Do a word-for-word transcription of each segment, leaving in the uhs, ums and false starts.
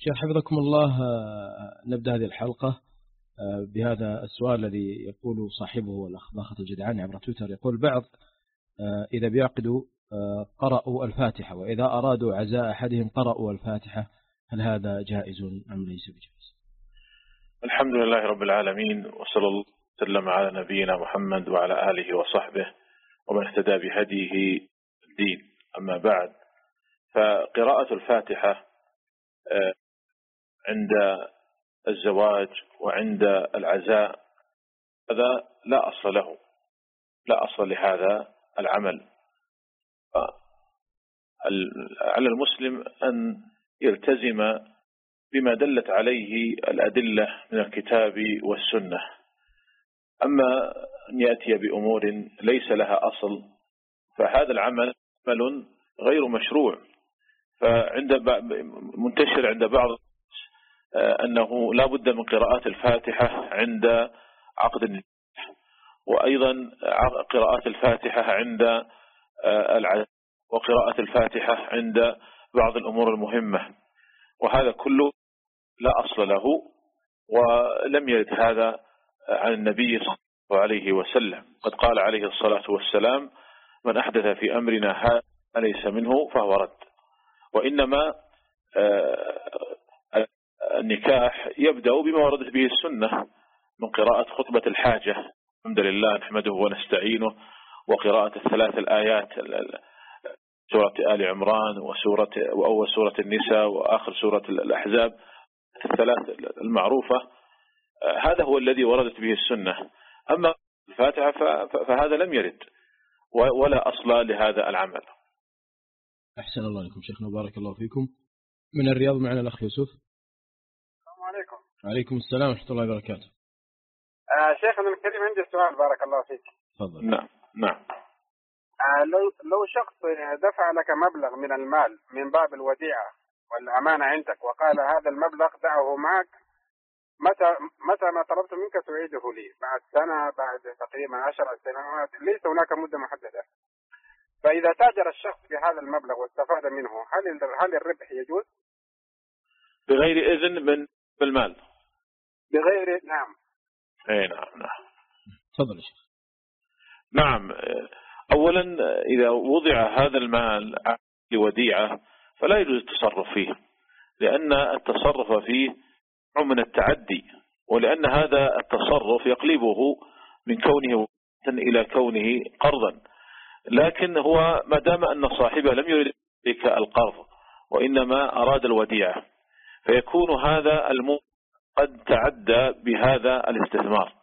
شيخ حفظكم الله، نبدأ هذه الحلقة بهذا السؤال الذي يقول صاحبه الأخ ضاخة الجدعاني عبر تويتر. يقول: بعض إذا بيعقدوا قرأوا الفاتحة، وإذا أرادوا عزاء أحدهم قرأوا الفاتحة، هل هذا جائز أم ليس بجائز؟ الحمد لله رب العالمين، وصلى الله وسلم على نبينا محمد وعلى آله وصحبه ومن اهتدى بهديه الدين. أما بعد، فقراءة الفاتحة عند الزواج وعند العزاء هذا لا أصل له، لا أصل لهذا العمل. على المسلم أن يلتزم بما دلت عليه الأدلة من الكتاب والسنة. أما أن يأتي بأمور ليس لها أصل فهذا العمل عمل غير مشروع. فعند منتشر عند بعض أنه لا بد من قراءات الفاتحة عند عقد النكاح، وأيضا قراءات الفاتحة عند العزاء، وقراءة الفاتحة عند بعض الأمور المهمة، وهذا كله لا أصل له، ولم يرد هذا عن النبي صلى الله عليه وسلم. قد قال عليه الصلاة والسلام: من أحدث في أمرنا هذا ليس منه فهو رد. وإنما النكاح يبدأ بما وردت به السنة من قراءة خطبة الحاجة، الحمد لله نحمده ونستعينه، وقراءة الثلاث الآيات، سورة آل عمران وسورة وأول سورة النساء وآخر سورة الأحزاب، الثلاث المعروفة. هذا هو الذي وردت به السنة. أما الفاتحة فهذا لم يرد ولا أصل لهذا العمل. أحسن الله لكم شيخنا، بارك الله فيكم. من الرياض معنا الأخ يوسف. السلام عليكم. وعليكم السلام ورحمة الله وبركاته. آه شيخنا الكريم، عندي سؤال بارك الله فيك. تفضل. نعم نعم. آه لو لو شخص دفع لك مبلغ من المال من باب الوديعة والأمانة عندك، وقال هذا المبلغ دعه معك، متى متى ما طلبت منك تعيده لي بعد سنة، بعد تقريبا عشر سنوات، ليس هناك مدة محددة. فإذا تاجر الشخص بهذا المبلغ واستفاد منه، هل هل الربح يجوز؟ بغير إذن من بالمال. بغير نعم. أي نعم نعم. تفضل يا شيخ. نعم، أولا إذا وضع هذا المال لوديعة فلا يجوز التصرف فيه، لأن التصرف فيه نوع من التعدي، ولأن هذا التصرف يقلبه من كونه إلى كونه قرضا. لكن هو ما دام أن صاحبه لم يريد القرض وإنما أراد الوديعة، فيكون هذا المال قد تعدى بهذا الاستثمار.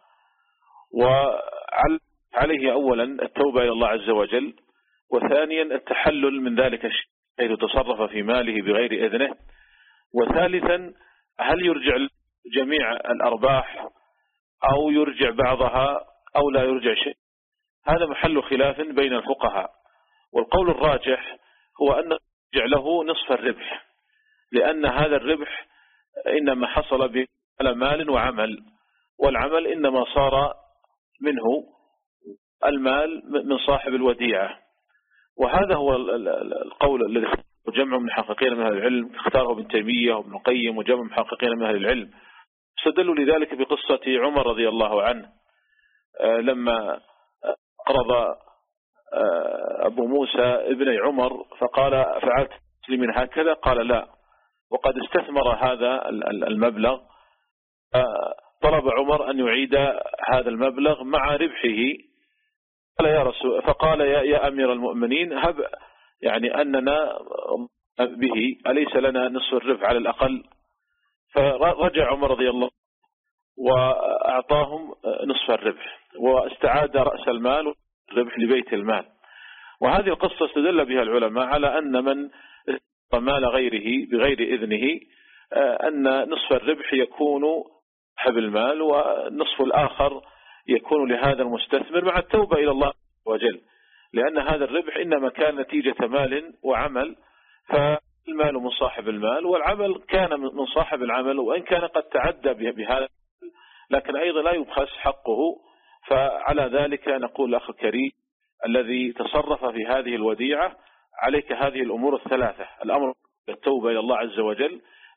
وعليه أولا التوبة إلى الله عز وجل، وثانيا التحلل من ذلك الشيء حيث تصرف في ماله بغير إذنه، وثالثا هل يرجع جميع الأرباح أو يرجع بعضها أو لا يرجع شيء. هذا محل خلاف بين الفقهاء، والقول الراجح هو أن يرجع له نصف الربح، لأن هذا الربح إنما حصل على مال وعمل، والعمل إنما صار منه المال من صاحب الوديعة. وهذا هو القول الذي جمع من محققين من أهل العلم، اختاره ابن تيمية وابن القيم وجمع محققين من أهل العلم. استدلوا لذلك بقصة عمر رضي الله عنه لما قرض أبو موسى ابن عمر فقال: فعلت من هكذا؟ قال: لا، وقد استثمر هذا المبلغ. طلب عمر أن يعيد هذا المبلغ مع ربحه. قال يا رسول فقال يا, يا أمير المؤمنين، هب يعني أننا به أليس لنا نصف الربح على الأقل؟ فرجع عمر رضي الله وأعطاهم نصف الربح، واستعاد رأس المال والربح لبيت المال. وهذه القصة استدل بها العلماء على أن من مال غيره بغير إذنه أن نصف الربح يكون صاحب المال، والنصف الآخر يكون لهذا المستثمر مع التوبة إلى الله عز وجل، لأن هذا الربح إنما كان نتيجة مال وعمل، فالمال من صاحب المال والعمل كان من صاحب العمل، وإن كان قد تعدى بهذا لكن أيضا لا يبخس حقه. فعلى ذلك نقول الأخ الكريم الذي تصرف في هذه الوديعة عليك هذه الأمور الثلاثة: الأمر بالتوبة إلى الله عز وجل،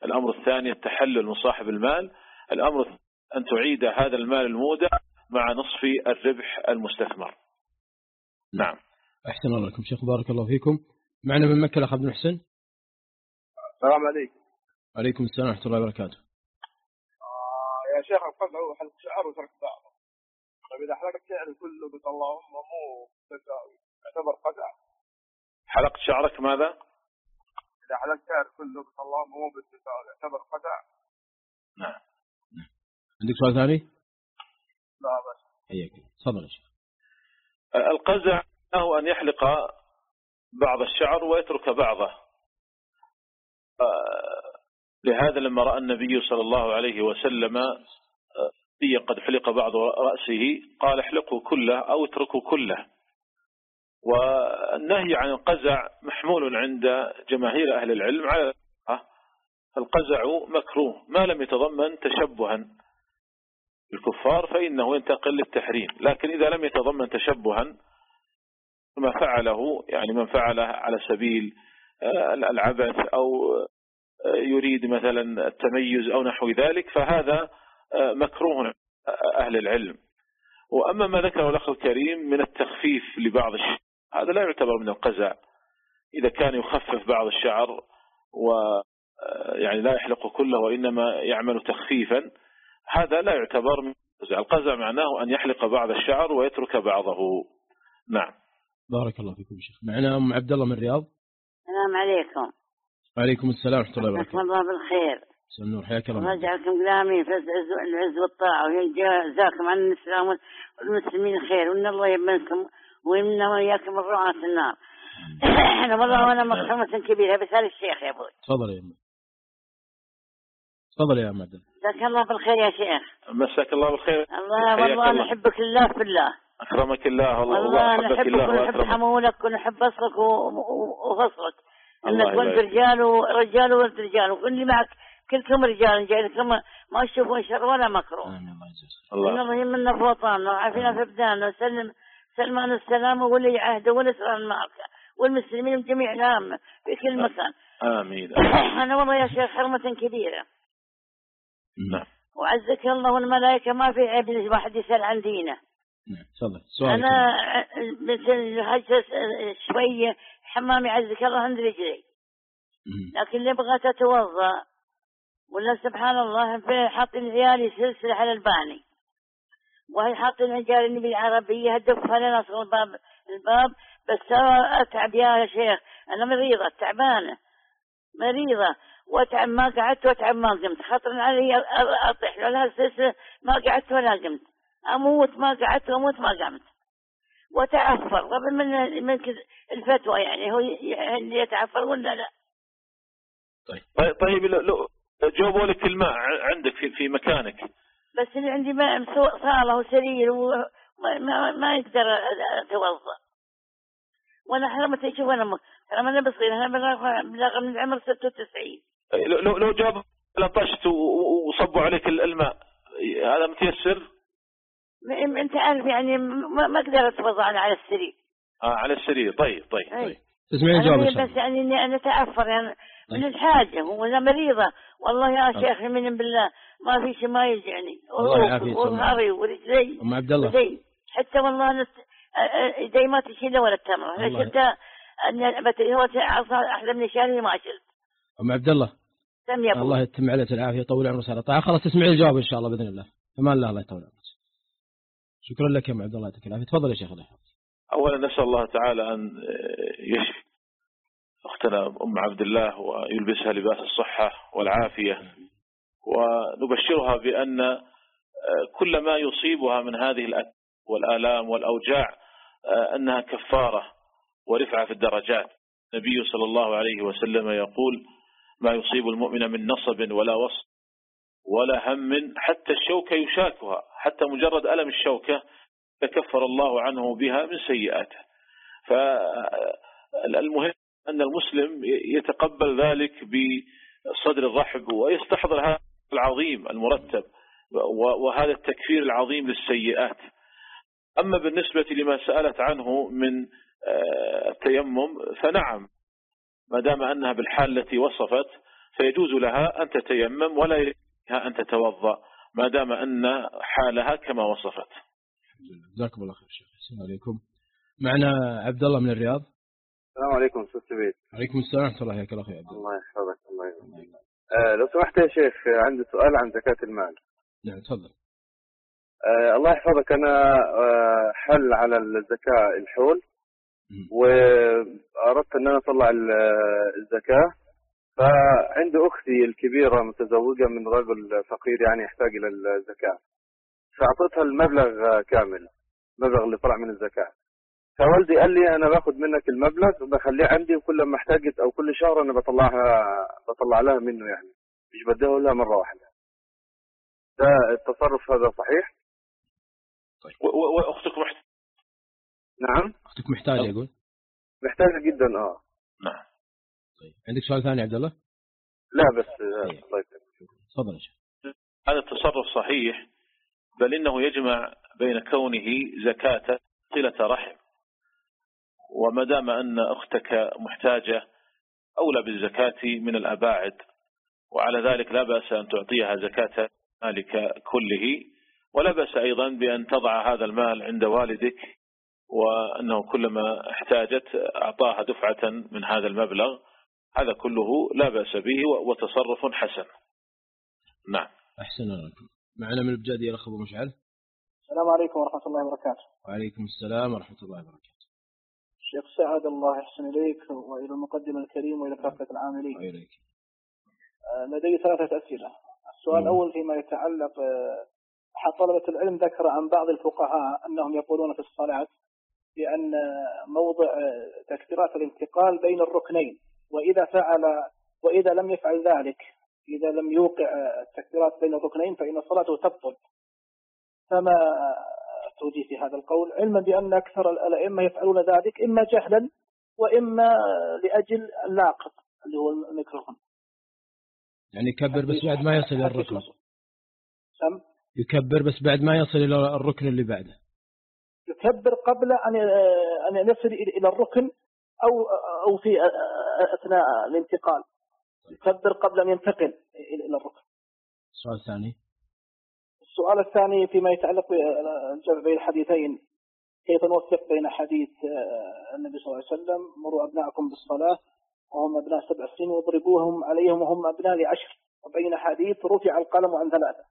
الأمر الثاني التحلل من صاحب المال. الأمر أن تعيد هذا المال المودع مع نصف الربح المستثمر. نعم. أحسن الله لكم شيخ، بارك الله فيكم. معنا من مكة الأخ عبد المحسن. السلام عليكم. وعليكم السلام ورحمة الله وبركاته. آه يا شيخ، القطع هو حلق شعر وترك بعضه. طيب إذا حلقت شعر كله قلت اللهم مو تساوي يعتبر قطع. حلقت شعرك ماذا؟ إذا حلقت شعر كله قلت اللهم مو بالتساوي يعتبر قطع. نعم. عندك سؤال ثاني؟ لا بس. حياك. تفضل يا شيخ. القزع له أن يحلق بعض الشعر ويترك بعضه. لهذا لما رأى النبي صلى الله عليه وسلم قد حلق بعض رأسه قال احلقه كله أو اتركه كله. والنهي عن القزع محمول عند جماهير أهل العلم على القزع مكروه ما لم يتضمن تشبها الكفار فإنه ينتقل للتحريم، لكن إذا لم يتضمن تشبها ما فعله يعني من فعله على سبيل العبث أو يريد مثلا التميز أو نحو ذلك فهذا مكروه أهل العلم. وأما ما ذكره الأخ الكريم من التخفيف لبعض الشعر هذا لا يعتبر من القزع. إذا كان يخفف بعض الشعر ويعني لا يحلق كله وإنما يعمل تخفيفا هذا لا يعتبر من القزع. القزع معناه أن يحلق بعض الشعر ويترك بعضه. نعم. بارك الله فيكم شيخ. معنا أم عبد الله من الرياض. السلام عليكم. وعليكم السلام ورحمة الله وبركاته. الله بالخير. النور حياك الله. رجعكم كلامي في العز والطاعة وجزاكم عن الإسلام والمسلمين خير وإن الله يبنكم وإن وإياكم الرعاة النار. أنا والله وأنا مقسمة كبيرة بسأل الشيخ يا أبوي. تفضل يا أمي. تفضل يا أم عبد الله. جزاك الله بالخير يا شيخ. مساك الله بالخير. الله والله أنا أحبك الله في الله. أكرمك الله والله أنا أحبك ونحب حمولك ونحب أصلك وفصلك. إنك ولد رجال ورجال ولد رجال وكل معك كلكم رجال جاي لكم ما تشوفون شر ولا مكروه. آمين الله يجزاك. الله. إن الله يمنا في وطننا وعافينا في بداننا وسلم سلمان السلام ولي عهده والإسرار المعركة والمسلمين جميع العامة في كل مكان. آمين. أنا والله يا شيخ حرمة كبيرة. نعم. وعزك الله والملائكة ما في عيب الواحد يسأل عن دينه. نعم تفضل. سؤال. أنا مثل هجس شوية حمامي عزك الله عند رجلي. لكن اللي بغيت أتوضأ ولا سبحان الله في حاطين عيالي سلسلة على الباني وهي حاطين عجالي بالعربية هدفها لنا أصغر الباب الباب بس أتعب يا شيخ. أنا مريضة تعبانة مريضة وأتعب ما قعدت وأتعب ما قمت خطرا علي أطيح لها السلسلة ما قعدت ولا قمت أموت ما قعدت وأموت ما قمت وتعفر قبل من من الفتوى يعني هو اللي يتعفر ولا لا. طيب طيب لو جاوبوا لك الماء عندك في في مكانك. بس اللي عندي ماء صالة وسرير وما ما, ما يقدر أتوضأ وأنا حرمت أشوف أنا حرمنا بصير أنا بلغ من العمر ستة وتسعين. لو لو جاب لطشت وصبوا عليك الماء هذا متيسر؟ أنت عارف يعني ما أقدر أتوضأ أنا على السرير. آه على السرير. طيب طيب طيب. تسمعين الجواب بس يعني إني أنا أتعفر يعني من الحاجة وأنا مريضة والله يا شيخ من بالله ما في شيء ما يجعني وظهري ورجلي أم عبد الله حتى والله نست... يدي ما تشيل ولا التمر أنا شلتها أني هو أحلى من شاني ما شلت. أم عبد الله الله يتم عليك العافية يطول عمرك على طاعة. خلاص تسمعي الجواب إن شاء الله بإذن الله. أمان الله الله يطول عمرك. شكرا لك يا أم عبد الله يعطيك العافية. تفضل يا شيخ الله. أولا نسأل الله تعالى أن يشفي أختنا أم عبد الله ويلبسها لباس الصحة والعافية ونبشرها بأن كل ما يصيبها من هذه الألم والآلام والأوجاع أنها كفارة ورفعة في الدرجات. النبي صلى الله عليه وسلم يقول ما يصيب المؤمن من نصب ولا وصب ولا هم حتى الشوكة يشاكها حتى مجرد ألم الشوكة تكفر الله عنه بها من سيئاته. فالمهم أن المسلم يتقبل ذلك بصدر الرحب ويستحضر هذا العظيم المرتب وهذا التكفير العظيم للسيئات. أما بالنسبة لما سألت عنه من التيمم فنعم ما دام أنها بالحال التي وصفت فيجوز لها أن تتيمم ولا يلزمها أن تتوضأ ما دام أن حالها كما وصفت. جزاكم الله خير شيخ. السلام عليكم. معنا عبد الله من الرياض. السلام عليكم أستاذ سبيل. عليكم السلام ورحمة الله وبركاته. أخي عبد الله. الله يحفظك. الله يحفظك. آه لو سمحت يا شيخ عندي سؤال عن زكاة المال. نعم تفضل. آه الله يحفظك. أنا آه حل على الزكاة الحول وأردت أن أنا أطلع الزكاة، فعند أختي الكبيرة متزوجة من رجل فقير يعني يحتاج إلى الزكاة، فأعطيتها المبلغ كامل، المبلغ اللي طلع من الزكاة. فوالدي قال لي أنا باخد منك المبلغ وبخليه عندي، وكل ما احتاجت أو كل شهر أنا بطلعها بطلع لها منه، يعني مش بديه لها مرة واحدة. ده التصرف هذا صحيح؟ طيب. وأختك محتاجة؟ نعم. أختك محتاجة يقول؟ محتاجة جدا آه. نعم. طيب عندك سؤال ثاني عبد الله؟ لا بس الله يسلمك. تفضل يا شيخ. هذا التصرف صحيح، بل إنه يجمع بين كونه زكاة صلة رحم، وما دام أن أختك محتاجة أولى بالزكاة من الأباعد، وعلى ذلك لا بأس أن تعطيها زكاة مالك كله، ولا بأس أيضا بأن تضع هذا المال عند والدك، وأنه كلما احتاجت أعطاها دفعة من هذا المبلغ، هذا كله لا بأس به وتصرف حسن. نعم. أحسن لكم. معنا من البجادية الأخ أبو مشعل. السلام عليكم ورحمة الله وبركاته. وعليكم السلام ورحمة الله وبركاته. شيخ سعد الله يحسن إليك وإلى المقدم الكريم وإلى كافة العاملين. وإليك. لدي ثلاثة أسئلة. السؤال الأول فيما يتعلق أحد طلبة العلم ذكر عن بعض الفقهاء أنهم يقولون في الصلاة بأن موضع تكبيرات الانتقال بين الركنين، وإذا فعل وإذا لم يفعل ذلك، إذا لم يوقع التكبيرات بين الركنين فإن صلاته تبطل. فما توجيه في هذا القول، علما بأن أكثر الأئمة يفعلون ذلك إما جهلا وإما لأجل اللاقط اللي هو الميكروفون. يعني يكبر بس بعد ما يصل إلى الركن. سم. يكبر بس بعد ما يصل إلى الركن اللي بعده. يكبر قبل أن أن يصل إلى الركن أو أو في أثناء الانتقال. يكبر قبل أن ينتقل إلى الركن. السؤال الثاني. السؤال الثاني فيما يتعلق بالجمع بين الحديثين، كيف نوفق بين حديث النبي صلى الله عليه وسلم مروا أبناءكم بالصلاة وهم أبناء سبع سنين واضربوهم عليهم وهم أبناء لعشر، وبين حديث رفع القلم عن ثلاثة.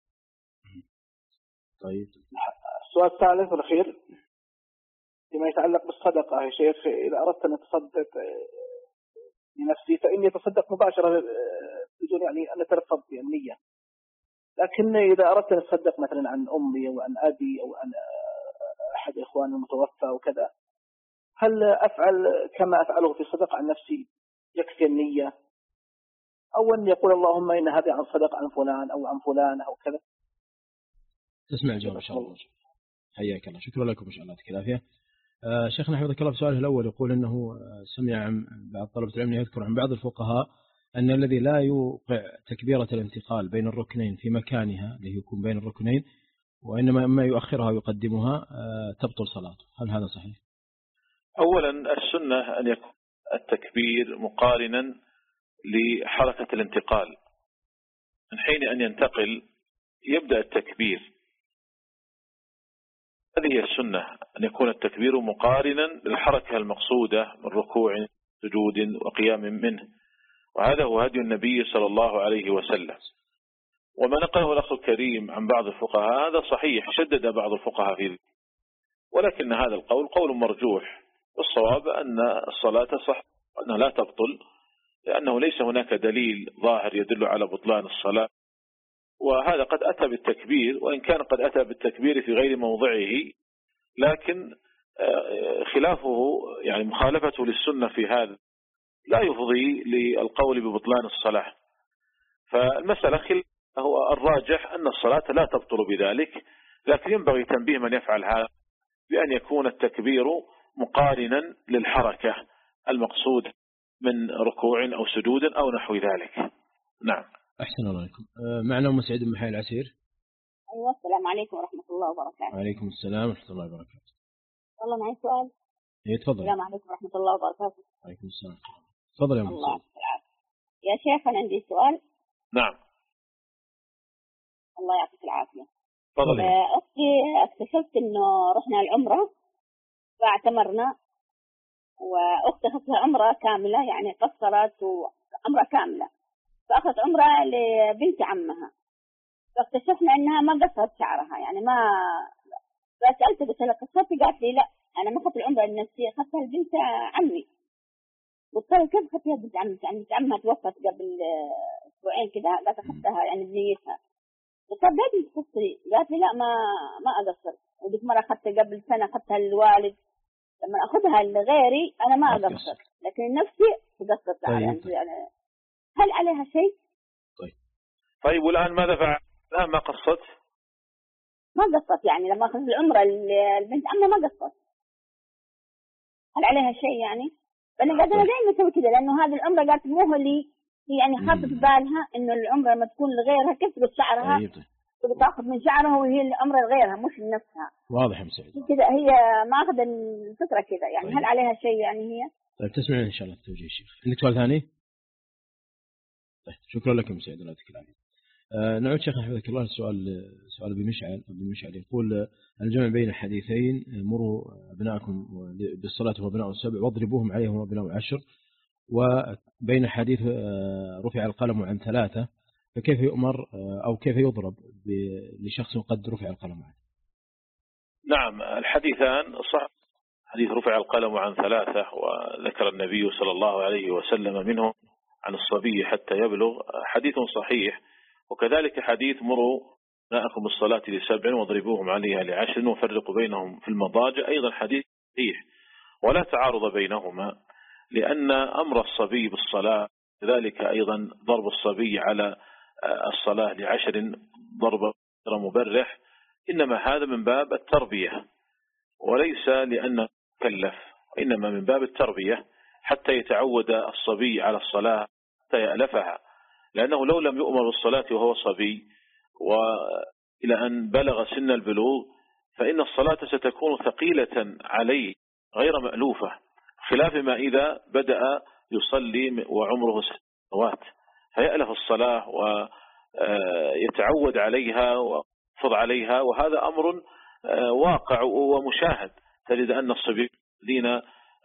طيب. السؤال الثالث والأخير فيما يتعلق بالصدقة يا شيخ، إذا أردت أن أتصدق لنفسي فإني أتصدق مباشرة بدون يعني أن أتلفظ بالنية، لكن إذا أردت أن أتصدق مثلا عن أمي أو عن أبي أو عن أحد إخواني المتوفى وكذا، هل أفعل كما أفعله في الصدقة عن نفسي يكفي النية، أو أن يقول اللهم إن هذا عن صدقة عن فلان أو عن فلان أو كذا؟ تسمع الجواب إن شاء الله. حياك الله. شكرا لكم إن شاء الله. يعطيك العافية. آه شيخنا حفظك الله في سؤاله الأول يقول أنه سمع عن بعض طلبة العلم يذكر عن بعض الفقهاء أن الذي لا يوقع تكبيرة الانتقال بين الركنين في مكانها اللي يكون بين الركنين وإنما ما يؤخرها ويقدمها آه تبطل صلاته، هل هذا صحيح؟ أولا السنة أن يكون التكبير مقارنا لحركة الانتقال، من حين أن ينتقل يبدأ التكبير، هذه هي السنة، أن يكون التكبير مقارنا للحركة المقصودة من ركوع سجود وقيام منه، وهذا هو هدي النبي صلى الله عليه وسلم. وما نقله الأخ الكريم عن بعض الفقهاء هذا صحيح، شدد بعض الفقهاء فيه، ولكن هذا القول قول مرجوح، والصواب أن الصلاة صح وأنها لا تبطل، لأنه ليس هناك دليل ظاهر يدل على بطلان الصلاة، وهذا قد أتى بالتكبير وإن كان قد أتى بالتكبير في غير موضعه، لكن خلافه يعني مخالفته للسنة في هذا لا يفضي للقول ببطلان الصلاة. فالمسألة خلاف هو الراجح أن الصلاة لا تبطل بذلك، لكن ينبغي تنبيه من يفعل هذا بأن يكون التكبير مقارنا للحركة المقصود من ركوع أو سجود أو نحو ذلك. نعم. أحسن الله عليكم. معنا أم سعيد بن محي العسير. أيوة السلام عليكم ورحمة الله وبركاته. وعليكم السلام ورحمة الله وبركاته. والله معي سؤال. إيه تفضل. السلام عليكم ورحمة الله وبركاته. وعليكم السلام. تفضل يا أم سعيد. يا شيخ أنا عندي سؤال. نعم. الله يعطيك العافية. تفضل. أختي اكتشفت إنه رحنا العمرة فاعتمرنا، وأختي أخذتها عمرة كاملة يعني قصرت وعمرة كاملة، فأخذت عمرة لبنت عمها، فاكتشفنا إنها ما قصرت شعرها يعني ما. فسألت قلت لها قصرتي؟ قالت لي لا أنا ما أخذت العمرة لنفسي، أخذتها لبنت عمي. قلت لها كيف أخذتها بنت عمتي؟ يعني بنت عمها توفت قبل أسبوعين كذا، قالت أخذتها يعني بنيتها. قلت لها بدي تقصري؟ قالت لي لا ما ما أقصر، وديك مرة أخذتها قبل سنة أخذتها للوالد، لما أخذها لغيري أنا ما أقصر، لكن نفسي تقصر شعرها. طيب. يعني هل عليها شيء؟ طيب طيب والآن ماذا فعل؟ الآن ما قصت؟ ما قصت، يعني لما أخذت العمرة البنت عمها ما قصت. هل عليها شيء يعني؟ فأنا قالت أنا دائما أسوي كذا، لأنه هذه العمرة قالت مو هو لي، هي يعني حاطة في بالها إنه العمرة لما تكون لغيرها كيف تقص شعرها؟ طيب. تبي تاخذ من شعرها وهي العمرة لغيرها مش لنفسها. واضح يا مسعود. كذا هي ماخذة الفكرة كذا يعني. طيب. هل عليها شيء يعني هي؟ طيب تسمعين إن شاء الله التوجيه الشيخ. عندك سؤال ثاني؟ طيب شكرا لك يا مسعود الله يعطيك العافية. آه نعود شيخ حفظك الله السؤال سؤال ابي مشعل ابي مشعل يقول الجمع بين الحديثين مروا ابنائكم بالصلاة وابناء السبع واضربوهم عليهم وابناء العشر، وبين حديث آه رفع القلم عن ثلاثة، فكيف يؤمر آه أو كيف يضرب لشخص قد رفع القلم عنه؟ نعم الحديثان صح. حديث رفع القلم عن ثلاثة وذكر النبي صلى الله عليه وسلم منهم عن الصبي حتى يبلغ، حديث صحيح. وكذلك حديث مروا أبناءكم بالصلاة لسبع واضربوهم عليها لعشر وفرقوا بينهم في المضاجع، أيضا حديث صحيح ولا تعارض بينهما، لأن أمر الصبي بالصلاة كذلك أيضا ضرب الصبي على الصلاة لعشر ضرب مبرح، إنما هذا من باب التربية وليس لأنه مكلف، وإنما من باب التربية حتى يتعود الصبي على الصلاة حتى يألفها، لأنه لو لم يؤمر بالصلاة وهو صبي وإلى أن بلغ سن البلوغ فإن الصلاة ستكون ثقيلة عليه غير مألوفة، خلاف ما إذا بدأ يصلي وعمره سنوات فيألف الصلاة ويتعود عليها ويحفظ عليها، وهذا أمر واقع ومشاهد. تجد أن الصبيين الذين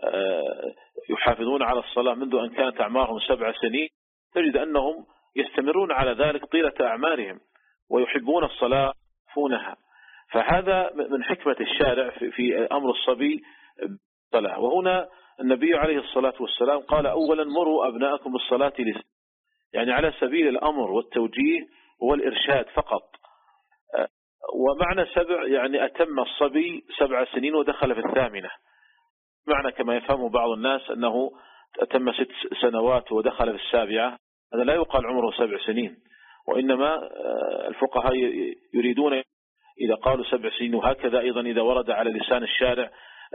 يحافظون على الصلاة منذ أن كانت أعمارهم سبع سنين تجد أنهم يستمرون على ذلك طيلة أعمارهم ويحبون الصلاة يحبونها، فهذا من حكمة الشارع في أمر الصبي بالصلاة. وهنا النبي عليه الصلاة والسلام قال أولا مروا أبناءكم بالصلاة لسبع، يعني على سبيل الأمر والتوجيه والإرشاد فقط. ومعنى سبع يعني أتم الصبي سبع سنين ودخل في الثامنة، معنى كما يفهم بعض الناس أنه أتم ست سنوات ودخل في السابعة، هذا لا يقال عمره سبع سنين، وإنما الفقهاء يريدون إذا قالوا سبع سنين، وهكذا أيضا إذا ورد على لسان الشارع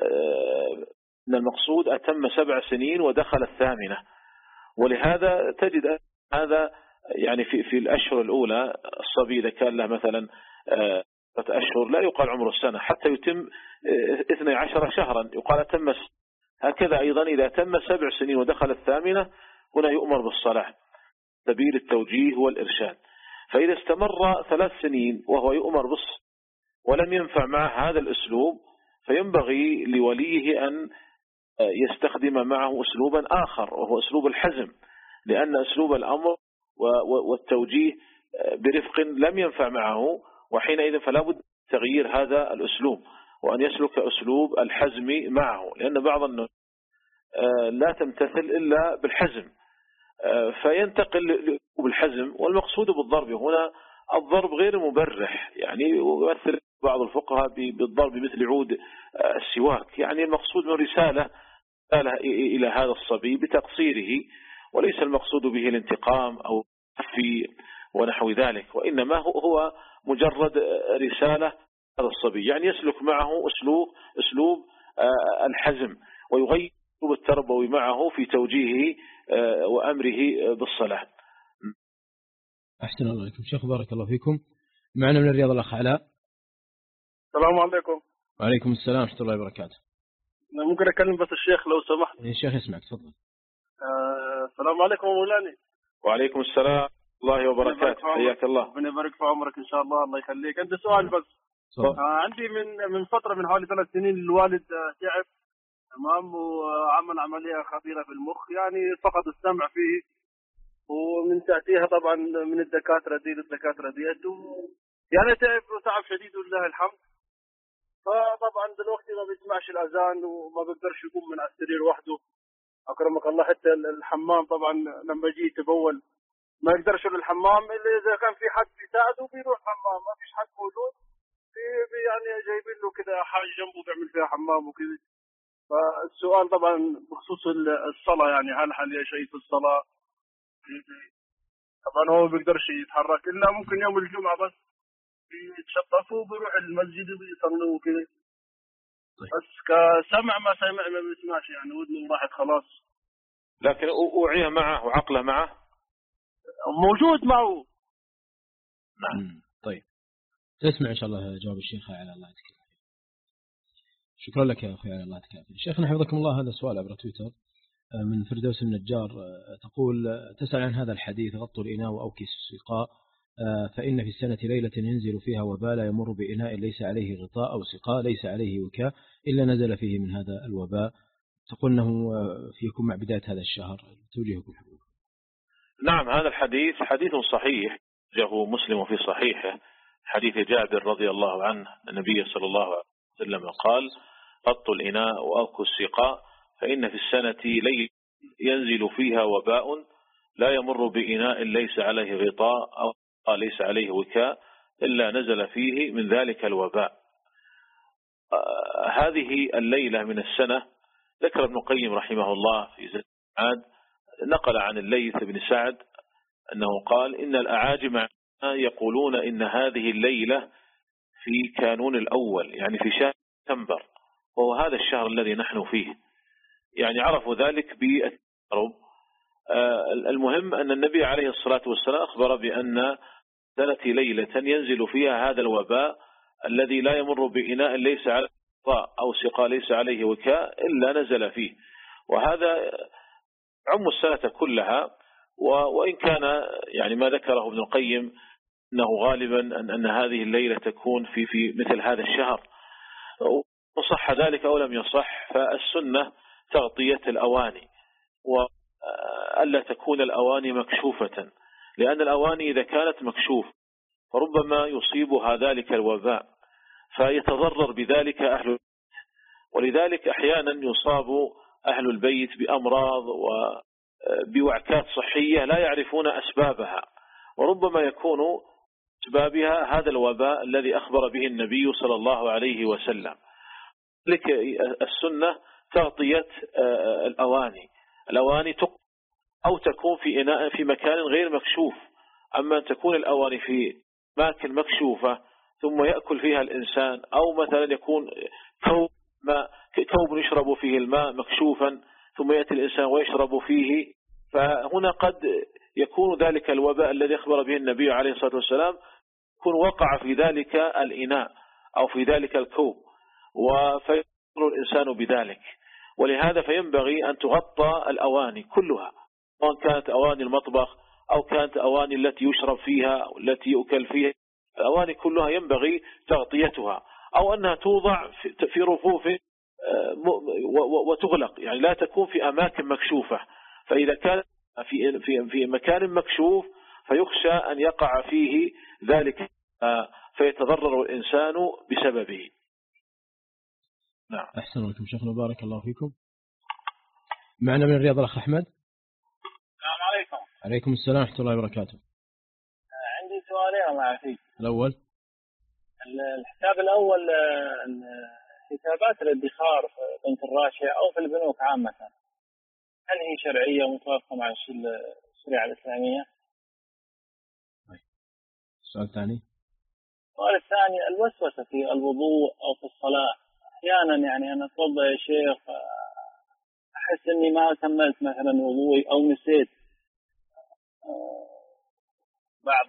أن المقصود أتم سبع سنين ودخل الثامنة. ولهذا تجد هذا يعني في في الأشهر الأولى الصبي إذا كان له مثلا ثلاثة أشهر لا يقال عمره السنة حتى يتم اثني عشر شهرا يقال أتم. هكذا أيضا إذا تم سبع سنين ودخل الثامنة هنا يؤمر بالصلاة سبيل التوجيه والإرشاد. فإذا استمر ثلاث سنين وهو يؤمر بالصلاة ولم ينفع معه هذا الأسلوب فينبغي لوليه أن يستخدم معه أسلوبا آخر وهو أسلوب الحزم، لأن أسلوب الأمر والتوجيه برفق لم ينفع معه، وحينئذ فلا بد تغيير هذا الأسلوب وأن يسلك أسلوب الحزم معه، لأن بعض الناس لا تمتثل إلا بالحزم فينتقل بالحزم. والمقصود بالضرب هنا الضرب غير مبرح، يعني يمثل بعض الفقهاء بالضرب مثل عود السواك، يعني المقصود من رسالة إلى هذا الصبي بتقصيره، وليس المقصود به الانتقام أو في ونحو ذلك، وإنما هو مجرد رسالة هذا الصبي، يعني يسلك معه أسلوب أسلوب الحزم ويغير الأسلوب التربوي معه في توجيهه وأمره بالصلاة. أحسن الله عليكم شيخ، بارك الله فيكم. معنا من الرياض الأخ علاء. السلام عليكم. وعليكم السلام ورحمة الله وبركاته. ممكن أكلم بس الشيخ لو سمحت؟ الشيخ يسمعك تفضل. آه السلام عليكم مولانا. وعليكم السلام الله وبركاته. حياك الله. ربنا يبارك في عمرك ان شاء الله. الله يخليك. عندي سؤال بس. آه عندي من من فتره من حوالي ثلاث سنين الوالد تعب تمام وعمل عمليه خطيره في المخ، يعني فقد السمع فيه، ومن ساعتها طبعا من الدكاتره دي للدكاتره ديت يعني تعب وتعب شديد ولله الحمد. فطبعا دلوقتي ما بيسمعش الاذان وما بيقدرش يقوم من على السرير وحده اكرمك الله. حتى الحمام طبعا لما يجي يتبول ما يقدرش للحمام الا اذا كان في حد بيساعده بيروح حمام، ما فيش حد موجود في يعني جايبين له كذا حاجه جنبه بيعمل فيها حمام وكذا. فالسؤال طبعا بخصوص الصلاه، يعني هل عليه شيء في الصلاه؟ طبعا هو ما بيقدرش يتحرك الا ممكن يوم الجمعه بس بيتشطفوا وبيروح المسجد وبيصلوا وكذا. بس كسمع ما سمع ما بيسمعش، يعني ودنه راحت خلاص. لكن وعيه معه وعقله معه موجود معه. نعم. طيب تسمع إن شاء الله جواب الشيخ على الله يتكلم. شكرا لك يا أخي على الله يتكلم. شيخنا حفظكم الله، هذا سؤال عبر تويتر من فردوس النجار، تقول تسأل عن هذا الحديث: غطوا الإناء وأوكسوا السقاء فإن في السنة ليلة ينزل فيها وباء لا يمر بإناء ليس عليه غطاء أو سقاء ليس عليه وكاء إلا نزل فيه من هذا الوباء. تقول أنه فيكم مع بداية هذا الشهر، توجيهكم. نعم، هذا الحديث حديث صحيح جاءه مسلم في صحيحه، حديث جابر رضي الله عنه النبي صلى الله عليه وسلم قال: غطوا الإناء وأوكوا السقاء فإن في السنة ليلة ينزل فيها وباء لا يمر بإناء ليس عليه غطاء أو ليس عليه وكاء إلا نزل فيه من ذلك الوباء. آه هذه الليلة من السنة ذكر ابن القيم رحمه الله في زاد المعاد، نقل عن الليث بن سعد أنه قال: إن الأعاجم يقولون إن هذه الليلة في كانون الأول، يعني في شهر سبتمبر، وهو هذا الشهر الذي نحن فيه، يعني عرفوا ذلك بالتقرب. المهم أن النبي عليه الصلاة والسلام أخبر بأن سنة ليلة ينزل فيها هذا الوباء الذي لا يمر بإناء ليس عليه غطاء أو سقاء ليس عليه وكاء إلا نزل فيه، وهذا عم السنة كلها. وإن كان يعني ما ذكره ابن القيم أنه غالبا أن, أن هذه الليلة تكون في في مثل هذا الشهر، وصح ذلك أو لم يصح، فالسنة تغطية الأواني وألا تكون الأواني مكشوفة، لأن الأواني إذا كانت مكشوفة فربما يصيبها ذلك الوباء فيتضرر بذلك أهل البيت، ولذلك أحيانا يصاب أهل البيت بأمراض وبوعكات صحية لا يعرفون أسبابها، وربما يكون أسبابها هذا الوباء الذي أخبر به النبي صلى الله عليه وسلم. لك السنة تغطية الأواني، الأواني أو تكون في إناء في مكان غير مكشوف، أما أن تكون الأواني في أماكن مكشوفة ثم يأكل فيها الإنسان، أو مثلا يكون كوب ماء كوب يشرب فيه الماء مكشوفا ثم يأتي الإنسان ويشرب فيه، فهنا قد يكون ذلك الوباء الذي أخبر به النبي عليه الصلاة والسلام يكون وقع في ذلك الإناء أو في ذلك الكوب وفيضر الإنسان بذلك. ولهذا فينبغي أن تغطى الأواني كلها، سواء كانت أواني المطبخ أو كانت أواني التي يشرب فيها أو التي يؤكل فيها، الأواني كلها ينبغي تغطيتها، أو أنها توضع في رفوف وتغلق، يعني لا تكون في أماكن مكشوفة، فإذا كان في في في مكان مكشوف فيخشى أن يقع فيه ذلك فيتضرر الإنسان بسببه. نعم. أحسن لكم شيخنا، بارك الله فيكم. معنا من الرياض الأخ أحمد. السلام عليكم. عليكم السلام ورحمة الله وبركاته. عندي سؤالين الله يعافيك. الأول، الحساب الأول حسابات الادخار في بنك الراشية أو في البنوك عامة، هل هي شرعية ومتوافقة مع الشريعة الإسلامية؟ السؤال الثاني. السؤال الثاني، الوسوسة في الوضوء أو في الصلاة، أحيانا يعني أنا أتوضأ يا شيخ أحس إني ما كملت مثلا وضوئي أو نسيت بعض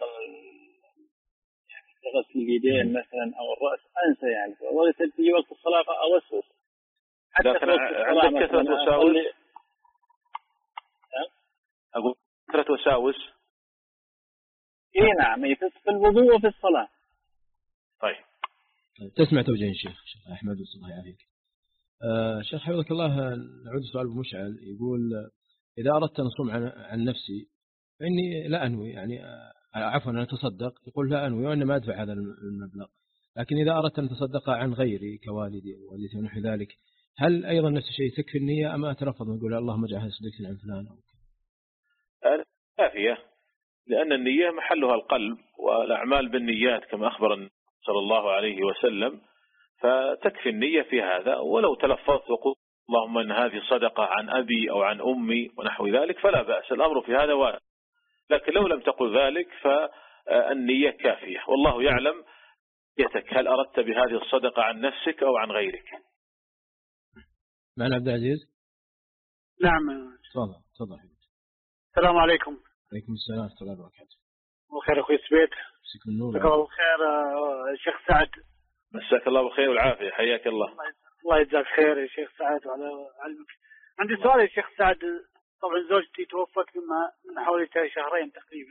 يعني غسل اليدين مثلا أو الرأس أنسى، يعني وقت تجي وقت الصلاة أوسوس. حتى في وقت الصلاة عندك كثرة وساوس. أقول كثرة وساوس؟ اي نعم، في الوضوء وفي الصلاة. طيب تسمع توجيه شيخ شيخ أحمد الله يعافيك. آه شيخ حفظك الله، نعود سؤال أبو مشعل يقول إذا أردت أن أصوم عن, عن نفسي فإني لا أنوي، يعني آه عفوا أن أتصدق، يقول لا أنوي وإنما أدفع هذا المبلغ، لكن إذا أردت أن أتصدق عن غيري كوالدي ووالدتي ونحو ذلك، هل أيضا نفس الشيء تكفي النية أم أترفض ونقول اللهم اجعل صدقت عن فلان أو كذا؟ كافية، لأن النية محلها القلب، والأعمال بالنيات كما أخبر صلى الله عليه وسلم، فتكفي النية في هذا. ولو تلفظت وقلت اللهم إن هذه صدقة عن أبي أو عن أمي ونحو ذلك فلا بأس، الأمر في هذا وارد. لكن لو لم تقل ذلك فالنية كافية، والله يعلم نيتك، هل أردت بهذه الصدقة عن نفسك أو عن غيرك. معنا عبد العزيز. نعم تفضل تفضل. السلام عليكم. عليكم السلام ورحمة الله وبركاته. وخير أخوي سبيت. مساك النور. مساك الله بالخير شيخ سعد. مساك الله بالخير والعافية، حياك الله. الله يجزاك خير يا شيخ سعد وعلى علمك. عندي سؤال يا شيخ سعد، طبعا زوجتي توفت من حوالي شهرين تقريبا،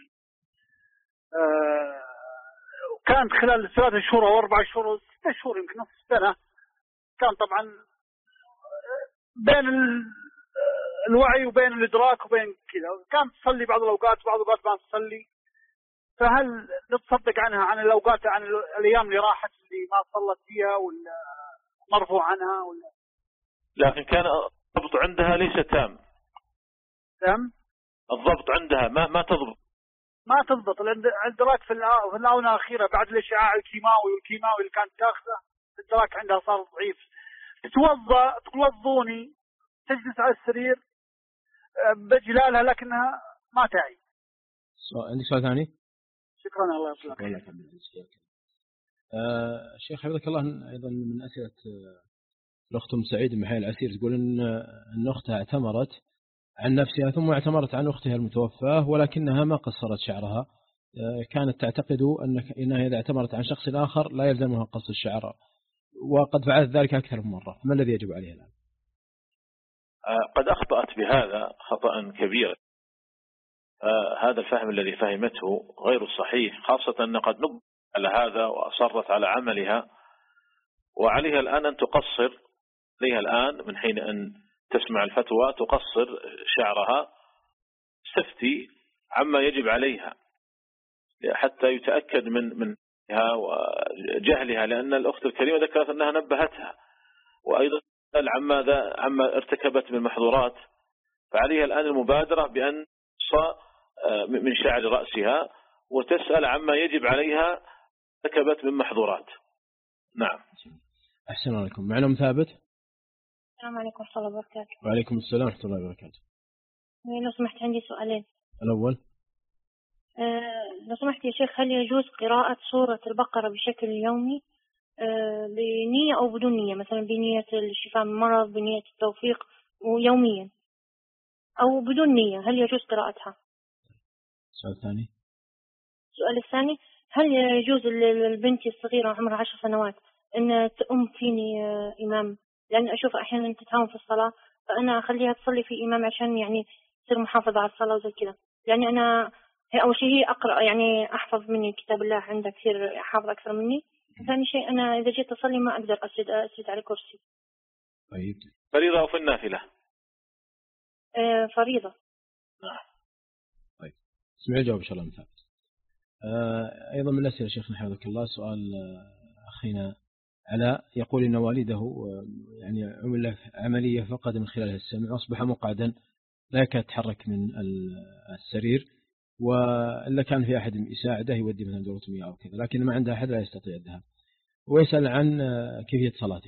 أه وكانت خلال ثلاثة شهور أو أربع شهور أو ستة شهور يمكن نصف سنة، كان طبعا بين الوعي وبين الإدراك وبين كذا، كانت تصلي بعض الأوقات بعض الأوقات ما تصلي، فهل نتصدق عنها عن الأوقات عن الأيام اللي راحت اللي ما صلت فيها ولا مرفوع عنها ولا؟ لكن كان الضبط عندها ليس تام. تام؟ الضبط عندها ما ما تضبط. ما تضبط، الإدراك في في الآونة الأخيرة بعد الإشعاع الكيماوي والكيماوي اللي كانت تاخذه، الإدراك عندها صار ضعيف. تتوضأ توضوني تجلس على السرير بجلالها لكنها ما تعي. عندك سؤال ثاني؟ شكرا الله يطلق. شكرا لك. آه شيخ حفظك الله، أيضا من أسئلة الأخت أم سعيد بن حي العسير تقول إن أن أختها اعتمرت عن نفسها ثم اعتمرت عن أختها المتوفاة ولكنها ما قصرت شعرها، آه كانت تعتقد أن إنها إذا اعتمرت عن شخص آخر لا يلزمها قص الشعر، وقد فعلت ذلك أكثر من مرة، ما الذي يجب عليها الآن؟ آه قد أخطأت بهذا خطأ كبيرا. آه هذا الفهم الذي فهمته غير صحيح، خاصة أن قد نبه على هذا وأصرت على عملها، وعليها الآن أن تقصر، عليها الآن من حين أن تسمع الفتوى تقصر شعرها، تفتي عما يجب عليها حتى يتأكد من منها وجهلها، لأن الأخت الكريمة ذكرت أنها نبهتها، وأيضا عما ذا عما ارتكبت من محظورات، فعليها الآن المبادرة بأن تص من شعر رأسها وتسأل عما يجب عليها ارتكبت من محظورات. نعم. أحسن عليكم. معنا أم ثابت. السلام عليكم ورحمة الله وبركاته. وعليكم السلام ورحمة الله وبركاته. لو سمحت عندي سؤالين. الأول أه لو سمحت يا شيخ، هل يجوز قراءة سورة البقرة بشكل يومي أه بنية أو بدون نية، مثلا بنية الشفاء من المرض، بنية التوفيق، ويوميا أو بدون نية، هل يجوز قراءتها؟ السؤال الثاني. السؤال الثاني، هل يجوز للبنت الصغيرة عمرها عشر سنوات أن تؤم فيني إمام، لأن أشوف أحيانا تتهاون في الصلاة، فأنا أخليها تصلي في إمام عشان يعني تصير محافظة على الصلاة وزي كذا، لأني أنا هي أول شيء هي أقرأ يعني أحفظ مني كتاب الله، عندها كثير حافظ أكثر مني. ثاني شيء أنا إذا جيت أصلي ما أقدر أسجد أسجد على كرسي. طيب فريضة أو في النافلة؟ آه فريضة. طيب اسمعي الجواب إن شاء الله مثال. آه أيضا من الأسئلة شيخنا حفظك الله، سؤال أخينا علاء يقول إن والده يعني عمل له عملية فقد من خلالها السمع، أصبح مقعدا لا يكاد يتحرك من السرير، وإلا كان في أحد يساعده يودي مثلا دورة مياه أو كذا، لكن ما عنده أحد لا يستطيع الذهاب، ويسأل عن كيفية صلاته.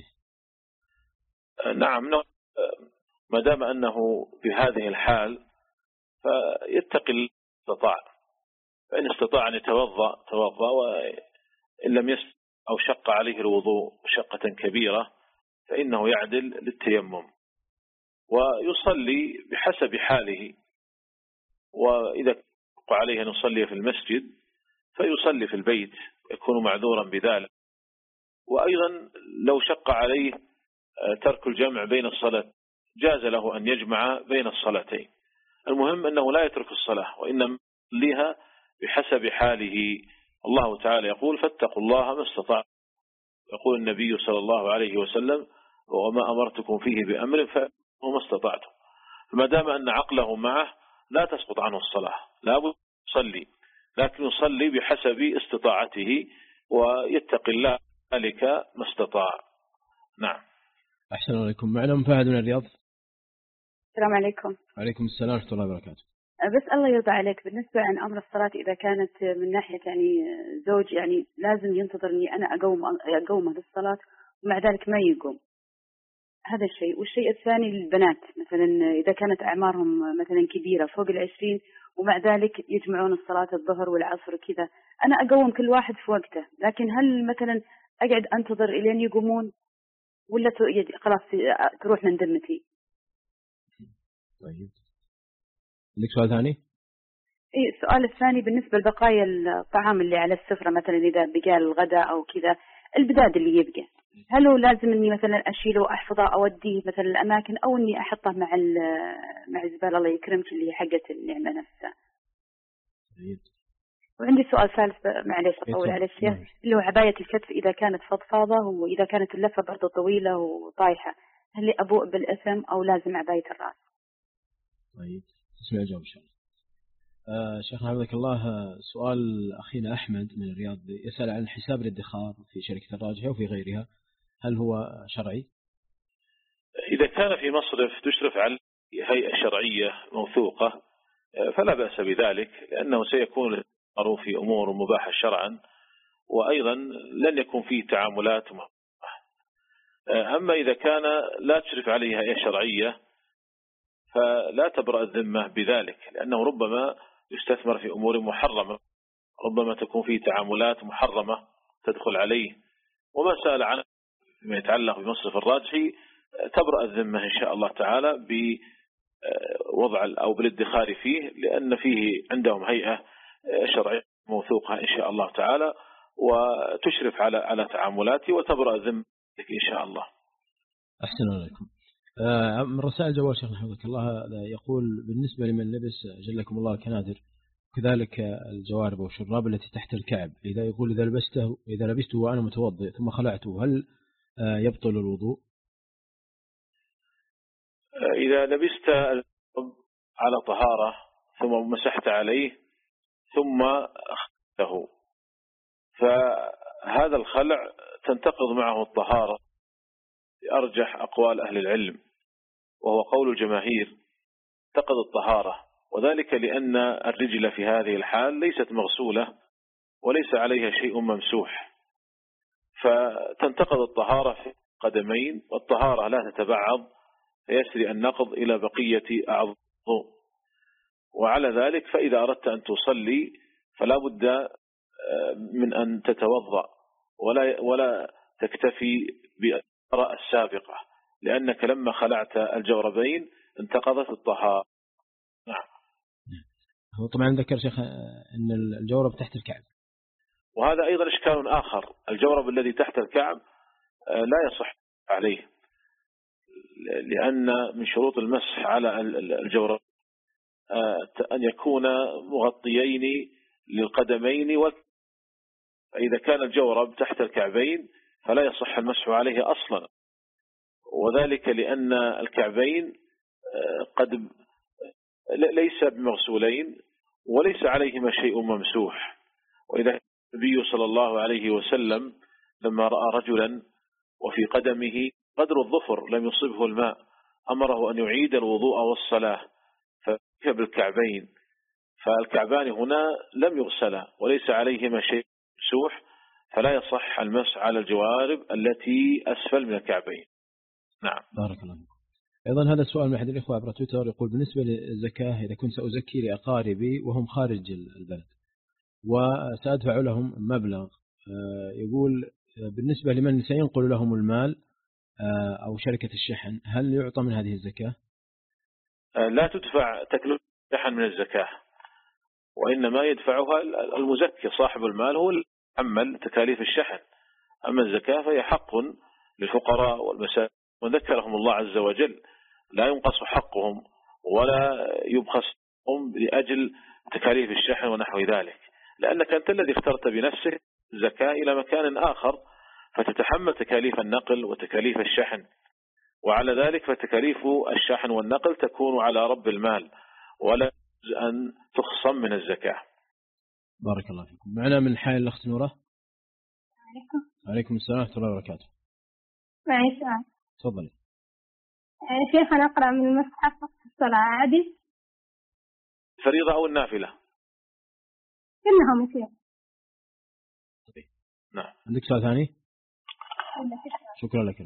نعم، ما دام أنه بهذه الحال فيتقي الاستطاع، فإن استطاع أن يتوضأ توضأ، وإن لم يستطع أو شق عليه الوضوء شقة كبيرة فإنه يعدل للتيمم ويصلي بحسب حاله، وإذا شق عليه أن يصلي في المسجد فيصلي في البيت يكون معذورا بذلك. وأيضا لو شق عليه ترك الجمع بين الصلاة جاز له أن يجمع بين الصلاتين. المهم أنه لا يترك الصلاة، وإنما يصليها بحسب حاله. الله تعالى يقول فاتقوا الله ما استطعتم، يقول النبي صلى الله عليه وسلم وما أمرتكم فيه بأمر فهو ما استطعتم. فما دام أن عقله معه لا تسقط عنه الصلاة، لا بد يصلي، لكن يصلي بحسب استطاعته ويتقي الله ذلك ما استطاع. نعم. أحسن عليكم. معنا مفاهد من الرياض. السلام عليكم. وعليكم السلام ورحمة الله وبركاته. بس الله يرضى عليك، بالنسبة عن أمر الصلاة إذا كانت من ناحية يعني زوج يعني لازم ينتظرني أنا أقوم أقومه للصلاة ومع ذلك ما يقوم، هذا الشيء. والشيء الثاني للبنات مثلا إذا كانت أعمارهم مثلا كبيرة فوق العشرين ومع ذلك يجمعون الصلاة الظهر والعصر وكذا، أنا أقوم كل واحد في وقته، لكن هل مثلا أقعد أنتظر إلين يقومون ولا خلاص تروح من ذمتي؟ طيب لك سؤال ثاني؟ إيه السؤال الثاني بالنسبة لبقايا الطعام اللي على السفرة، مثلا إذا بقى الغداء أو كذا البداد اللي يبقى، هل هو لازم إني مثلا أشيله وأحفظه أوديه مثلا الأماكن أو إني أحطه مع مع الزبالة الله يكرمك اللي هي حقت النعمة نفسها؟ طيب. وعندي سؤال ثالث معليش أطول على الشيخ اللي هو عباية الكتف إذا كانت فضفاضة وإذا كانت اللفة برضه طويلة وطايحة، هل لي أبوء بالإثم أو لازم عباية الرأس؟ طيب اسمع الجواب إن شاء الله. آه شيخنا حفظك الله، سؤال أخينا أحمد من الرياض يسأل عن حساب الادخار في شركة الراجحة وفي غيرها، هل هو شرعي؟ إذا كان في مصرف تشرف على هيئة شرعية موثوقة فلا بأس بذلك، لأنه سيكون معروف في أمور مباحة شرعا، وأيضا لن يكون فيه تعاملات مباحة. أما إذا كان لا تشرف عليه هيئة شرعية فلا تبرأ الذمة بذلك، لأنه ربما يستثمر في أمور محرمة، ربما تكون فيه تعاملات محرمة تدخل عليه، وما سأل عنه ما يتعلق بمصرف الراجحي تبرأ الذمة إن شاء الله تعالى بوضع أو بالادخار فيه، لأن فيه عندهم هيئة شرعية موثوقة إن شاء الله تعالى وتشرف على على تعاملاته وتبرأ الذمة إن شاء الله. أحسن عليكم. من رسائل جوال شيخنا حفظك الله يقول بالنسبة لمن لبس جلكم الله الكنادر كذلك الجوارب والشراب التي تحت الكعب، إذا يقول إذا لبسته إذا لبسته وأنا متوضئ ثم خلعته هل يبطل الوضوء؟ إذا لبست على طهارة ثم مسحت عليه ثم أخذته فهذا الخلع تنتقض معه الطهارة لأرجح أقوال أهل العلم، وهو قول الجماهير تنتقض الطهارة، وذلك لأن الرجل في هذه الحال ليست مغسولة وليس عليها شيء ممسوح، فتنتقض الطهارة في قدمين، والطهارة لا تتبعض فيسري النقض إلى بقية أعضاء. وعلى ذلك فإذا أردت أن تصلي فلا بد من أن تتوضأ ولا ولا تكتفي بالطهارة السابقة، لأنك لما خلعت الجوربين انتقضت الطهارة. نعم. هو طبعا ذكر شيخ أن الجورب تحت الكعب، وهذا أيضا إشكال آخر، الجورب الذي تحت الكعب لا يصح عليه، لأن من شروط المسح على الجورب أن يكون مغطيين للقدمين، فإذا كان الجورب تحت الكعبين فلا يصح المسح عليه أصلا، وذلك لأن الكعبين قد ليس بمغسولين وليس عليهما شيء ممسوح. وإذا النبي صلى الله عليه وسلم لما رأى رجلا وفي قدمه قدر الظفر لم يصبه الماء أمره أن يعيد الوضوء والصلاة، فكيف بالكعبين؟ فالكعبان هنا لم يغسلا وليس عليهما شيء ممسوح، فلا يصح المسح على الجوارب التي أسفل من الكعبين. نعم. بارك الله فيكم. أيضا هذا السؤال من أحد الإخوة عبر تويتر يقول بالنسبة للزكاة إذا كنت سأزكي لأقاربي وهم خارج البلد وسأدفع لهم مبلغ، يقول بالنسبة لمن سينقل لهم المال أو شركة الشحن هل يعطى من هذه الزكاة؟ لا تدفع تكلفة الشحن من الزكاة، وإنما يدفعها المزكي صاحب المال هو يتحمل تكاليف الشحن. أما الزكاة فهي حق للفقراء والمساكين وذكرهم الله عز وجل، لا ينقص حقهم ولا يبخس أم لأجل تكاليف الشحن ونحو ذلك، لأنك أنت الذي اخترت بنفسك زكاة إلى مكان آخر فتتحمل تكاليف النقل وتكاليف الشحن، وعلى ذلك فتكاليف الشحن والنقل تكون على رب المال ولا أن تخصم من الزكاة. بارك الله فيكم. معنا من حي الأخت نورة. عليكم. عليكم السلام ورحمة الله وبركاته. معي سؤال. تفضلي. كيف نقرأ من المصحف في الصلاة عادي؟ فريضة أو النافلة؟ إنها مثير. نعم. عندك سؤال ثاني؟ شكرا لك.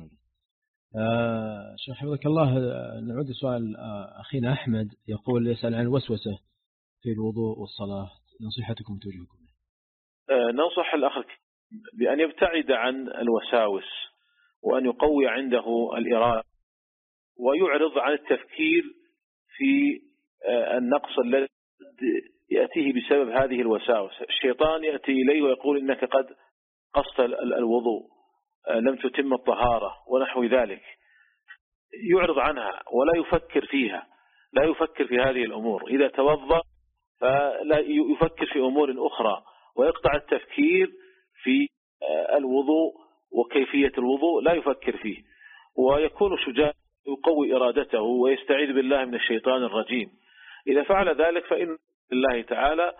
آه شيخ حفظك الله، نعود لسؤال آه أخينا أحمد، يقول يسأل عن الوسوسة في الوضوء والصلاة، نصيحتكم توجهكم. آه ننصح الأخ بأن يبتعد عن الوساوس وأن يقوي عنده الإرادة ويعرض عن التفكير في آه النقص الذي يأتيه بسبب هذه الوساوس. الشيطان يأتي إليه ويقول إنك قد قصت الوضوء، لم تتم الطهارة ونحو ذلك، يعرض عنها ولا يفكر فيها، لا يفكر في هذه الأمور. إذا توضأ فلا يفكر في أمور أخرى ويقطع التفكير في الوضوء وكيفية الوضوء، لا يفكر فيه، ويكون شجاع يقوي إرادته ويستعيذ بالله من الشيطان الرجيم. إذا فعل ذلك فإن الله تعالى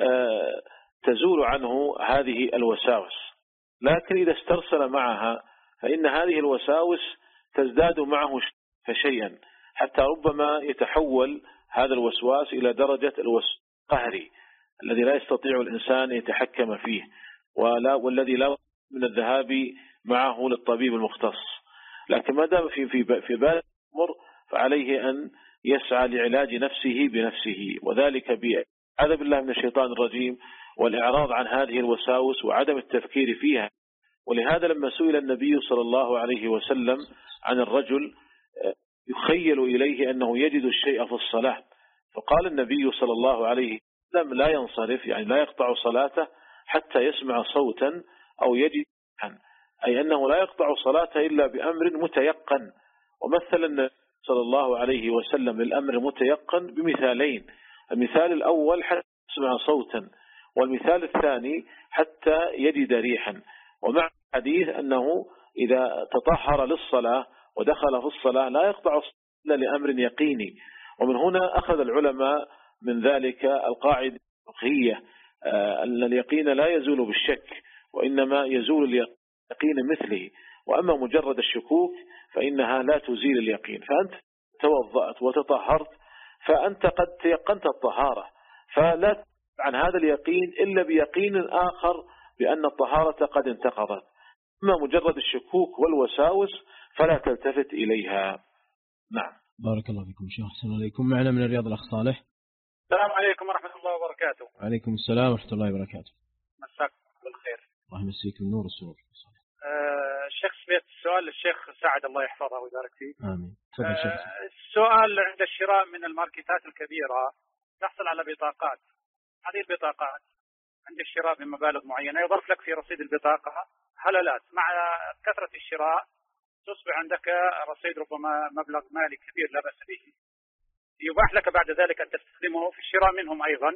تزول عنه هذه الوساوس. لكن إذا استرسل معها فإن هذه الوساوس تزداد معه فشيئا، حتى ربما يتحول هذا الوسواس إلى درجة الوسواس القهري الذي لا يستطيع الإنسان يتحكم فيه، ولا والذي لا من الذهاب معه للطبيب المختص. لكن ما دام في في في بال الأمر فعليه أن يسعى لعلاج نفسه بنفسه، وذلك بعذاب الله من الشيطان الرجيم والإعراض عن هذه الوساوس وعدم التفكير فيها. ولهذا لما سئل النبي صلى الله عليه وسلم عن الرجل يخيل إليه أنه يجد الشيء في الصلاة، فقال النبي صلى الله عليه وسلم لا ينصرف، يعني لا يقطع صلاته حتى يسمع صوتا أو يجد، أي أنه لا يقطع صلاته إلا بأمر متيقن. ومثل النبي صلى الله عليه وسلم للأمر المتيقن بمثالين: المثال الأول حتى يسمع صوتا، والمثال الثاني حتى يجد ريحا. ومع الحديث أنه إذا تطهر للصلاة ودخل في الصلاة لا يقطع إلا لأمر يقيني. ومن هنا أخذ العلماء من ذلك القاعدة الفقهية أن اليقين لا يزول بالشك، وإنما يزول اليقين مثله، وأما مجرد الشكوك فإنها لا تزيل اليقين. فأنت توضأت وتطهرت فأنت قد تيقنت الطهارة، فلا عن هذا اليقين إلا بيقين آخر بأن الطهارة قد انتقضت. أما مجرد الشكوك والوساوس فلا تلتفت إليها. نعم. بارك الله فيكم شيخ. أحسن عليكم. معنا من الرياض الأخ صالح. السلام عليكم ورحمة الله وبركاته. وعليكم السلام ورحمة الله وبركاته. مساك بالخير. الله يمسيك بالنور والسرور. آه الشيخ سميت السؤال للشيخ سعد الله يحفظه ويبارك فيه. آمين. تفضل شيخ. آه السؤال عند الشراء من الماركتات الكبيرة تحصل على بطاقات، هذه البطاقات عند الشراء بمبالغ معينة يضاف لك في رصيد البطاقة هلالات، مع كثرة الشراء تصبح عندك رصيد ربما مبلغ مالي كبير لا بأس به، يباح لك بعد ذلك أن تستخدمه في الشراء منهم أيضا.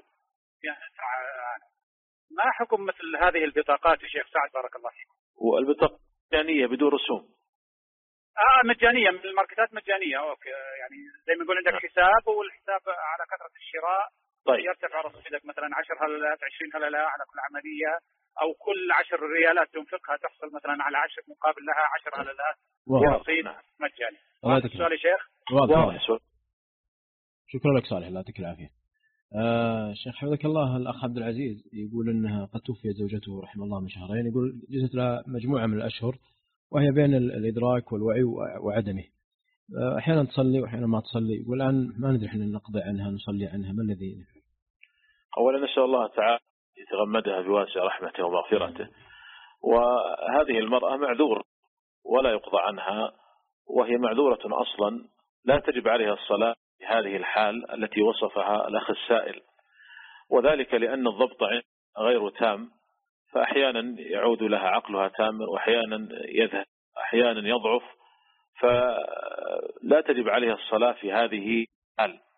ما حكم مثل هذه البطاقات يا شيخ سعد بارك الله فيكم؟ والبطاقة مجانية بدون رسوم؟ آه مجانية من الماركتات مجانية. أوكي، يعني زي ما يقول عندك حساب، والحساب على كثرة الشراء طيب يرتفع رصيدك مثلا عشر هلالات عشرين هلالة على كل عملية، أو كل عشر ريالات تنفقها تحصل مثلا على عشر مقابل لها عشر هلالات ورصيد مجاني. واضح السؤال يا شيخ؟ واضح. شكرا لك صالح، الله يعطيك العافية. آه شيخ حفظك الله، الأخ عبد العزيز يقول أنها قد توفيت زوجته رحمه الله من شهرين، يقول جزت لها مجموعة من الأشهر وهي بين الإدراك والوعي وعدمه، آه أحيانا تصلي وأحيانا ما تصلي، يقول الآن ما ندري احنا نقضي عنها نصلي عنها، ما الذي نفعل؟ أولا نسأل الله تعالى يتغمدها بواسع رحمته ومغفرته، وهذه المرأة معذورة ولا يقضى عنها، وهي معذورة أصلا لا تجب عليها الصلاة في هذه الحال التي وصفها الأخ السائل، وذلك لأن الضبط غير تام، فأحيانا يعود لها عقلها تاما وأحيانا يذهب أحيانا يضعف، فلا تجب عليها الصلاة في هذه الحال.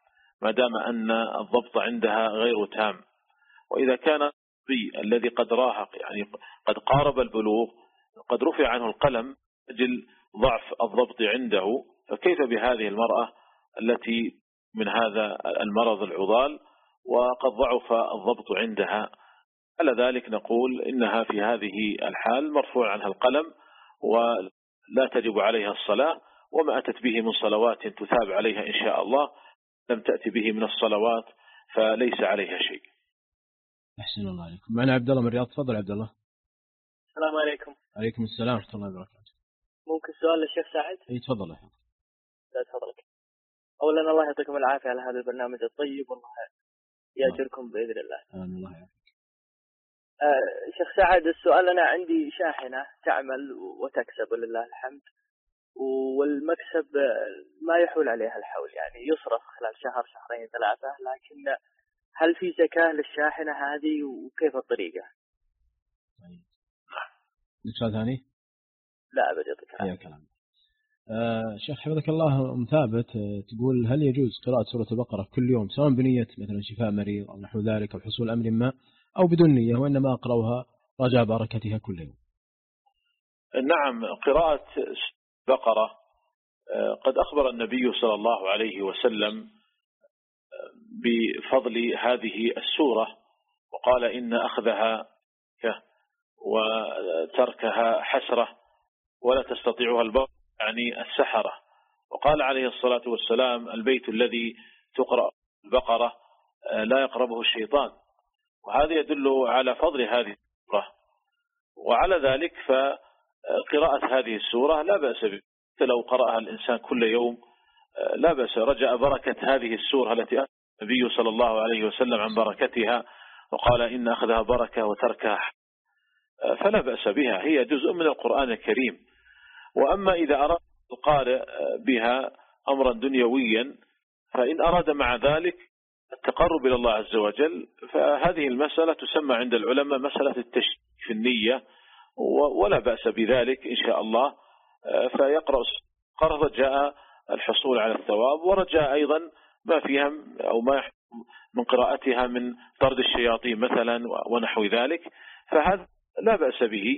ما دام أن الضبط عندها غير تام. وإذا كان الصبي الذي قد راهق يعني قد قارب البلوغ قد رفع عنه القلم أجل ضعف الضبط عنده، فكيف بهذه المرأة التي من هذا المرض العضال وقد ضعف الضبط عندها؟ على ذلك نقول إنها في هذه الحال مرفوع عنها القلم ولا تجب عليها الصلاة، وما أتت به من صلوات تثاب عليها إن شاء الله، لم تأتي به من الصلوات فليس عليها شيء. أحسن الله عليكم. معنا عبد الله من الرياض. تفضل عبد الله. السلام عليكم. عليكم السلام ورحمة الله وبركاته. ممكن سؤال للشيخ سعد؟ اي تفضل يا حبيبي. لا تفضلك. أولا الله يعطيكم العافية على هذا البرنامج الطيب والله يأجركم بإذن الله. آمين الله يعافيك. آه شيخ سعد، السؤال أنا عندي شاحنة تعمل وتكسب ولله الحمد، والمكسب ما يحول عليها الحول، يعني يصرف خلال شهر شهرين ثلاثة، لكن هل في زكاة للشاحنة هذه وكيف الطريقة؟ سؤال ثاني؟ لا أبدا. يعطيك العافية. كلام. آه شيخ حفظك الله مثابت تقول هل يجوز قراءة سورة البقرة كل يوم سواء بنية مثلا شفاء مريض أو نحو ذلك أو حصول أمر ما، أو بدون نية وإنما أقرأها رجاء بركتها كل يوم؟ نعم، قراءة البقرة قد أخبر النبي صلى الله عليه وسلم بفضل هذه السورة وقال إن أخذها وتركها حسرة ولا تستطيعها البقرة يعني السحرة. وقال عليه الصلاة والسلام البيت الذي تقرأ البقرة لا يقربه الشيطان، وهذا يدل على فضل هذه السورة. وعلى ذلك فقراءة هذه السورة لا بأس به، لو قرأها الإنسان كل يوم لا بأس، رجاء بركة هذه السورة التي أخذ النبي صلى الله عليه وسلم عن بركتها وقال إن أخذها بركة وتركها فلا بأس بها، هي جزء من القرآن الكريم. وأما إذا أراد القارئ بها أمرا دنيويا فإن أراد مع ذلك التقرب إلى الله عز وجل فهذه المسألة تسمى عند العلماء مسألة التشريك في النية، ولا بأس بذلك إن شاء الله. فيقرأ قرأ رجاء الحصول على الثواب ورجاء أيضا ما فيها أو ما من قراءتها من طرد الشياطين مثلا ونحو ذلك، فهذا لا بأس به.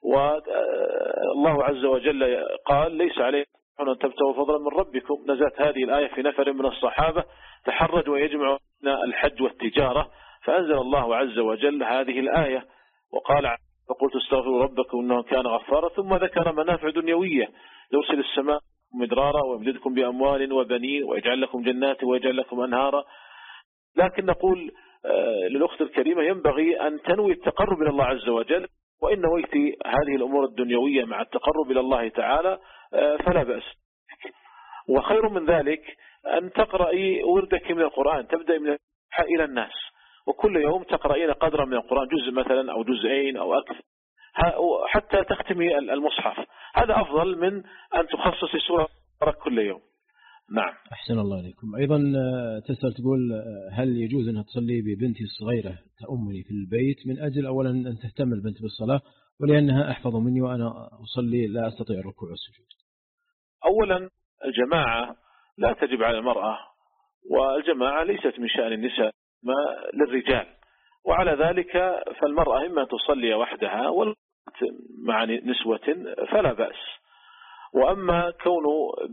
والله عز وجل قال ليس عليكم أن تبتغوا فضلا من ربكم. نزلت هذه الآية في نفر من الصحابة تحرجوا ويجمعون الحج والتجارة، فأنزل الله عز وجل هذه الآية وقال فقلت استغفروا ربكم إنه كان غفارا، ثم ذكر منافع دنيوية يرسل السماء مدرارا ويمددكم بأموال وبنين ويجعل لكم جنات ويجعل لكم أنهارا. لكن نقول للأخت الكريمة ينبغي أن تنوي التقرب إلى الله عز وجل، وإن نويت هذه الأمور الدنيوية مع التقرب إلى الله تعالى فلا بأس. وخير من ذلك أن تقرأي وردك من القرآن، تبدأ من إلى الناس، وكل يوم تقرأين قدرا من القرآن، جزء مثلا أو جزئين أو أكثر حتى تختمي المصحف. هذا أفضل من أن تخصصي سورة كل يوم. نعم. أحسن الله عليكم. أيضا تسأل تقول هل يجوز أنها تصلي ببنتي الصغيرة تأمني في البيت من أجل أولا أن تهتم البنت بالصلاة ولأنها أحفظ مني وأنا أصلي لا أستطيع الركوع والسجود؟ أولا الجماعة لا تجب على المرأة، والجماعة ليست من شأن النساء ما للرجال، وعلى ذلك فالمرأة إما تصلي وحدها ولا مع نسوة فلا بأس. وأما كون